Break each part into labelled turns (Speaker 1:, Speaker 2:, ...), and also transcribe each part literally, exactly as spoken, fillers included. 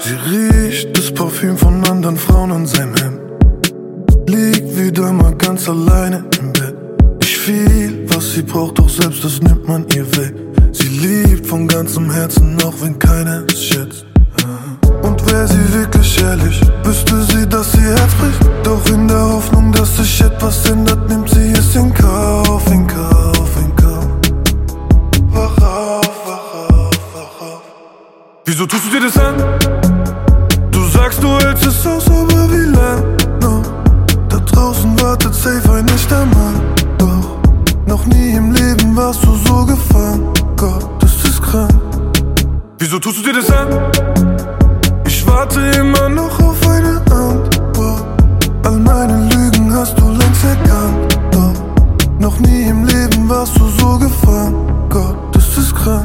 Speaker 1: Sie riecht das Parfüm von anderen Frauen an seinem Hemd. Liegt wieder mal ganz alleine im Bett. Ich fühl, was sie braucht, doch selbst das nimmt man ihr weg. Sie liebt von ganzem Herzen, auch wenn keiner es schätzt. Und wär sie wirklich ehrlich, wüsste sie, dass ihr Herz bricht. Doch in der Hoffnung, dass sich etwas ändert, nimmt sie es in Kauf, in Kauf, in Kauf. Wach auf, wach auf, wach auf. Wieso tust du dir das an? Du sagst, du hältst es aus, aber wie lang noch? Da draußen wartet safe ein echter Mann. Doch noch nie im Leben warst du so gefangen. Gott, das ist krank. Wieso tust du dir das an? Ich warte immer noch auf eine Antwort. All meine Lügen hast du längst erkannt. Doch noch nie im Leben warst du so gefangen. Gott, das ist krank.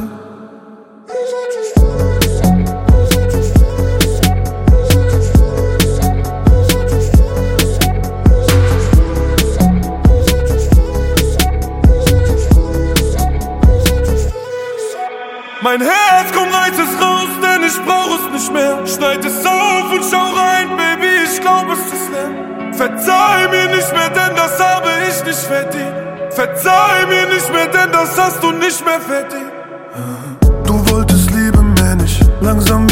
Speaker 2: Mein Herz, komm, reiß es raus, denn ich brauch es nicht mehr. Schneid es auf und schau rein, Baby, ich glaub, es ist leer. Verzeih mir nicht mehr, denn das habe ich nicht verdient. Verzeih mir nicht mehr, denn das hast du nicht mehr verdient.
Speaker 1: Du wolltest Liebe mehr nicht, langsam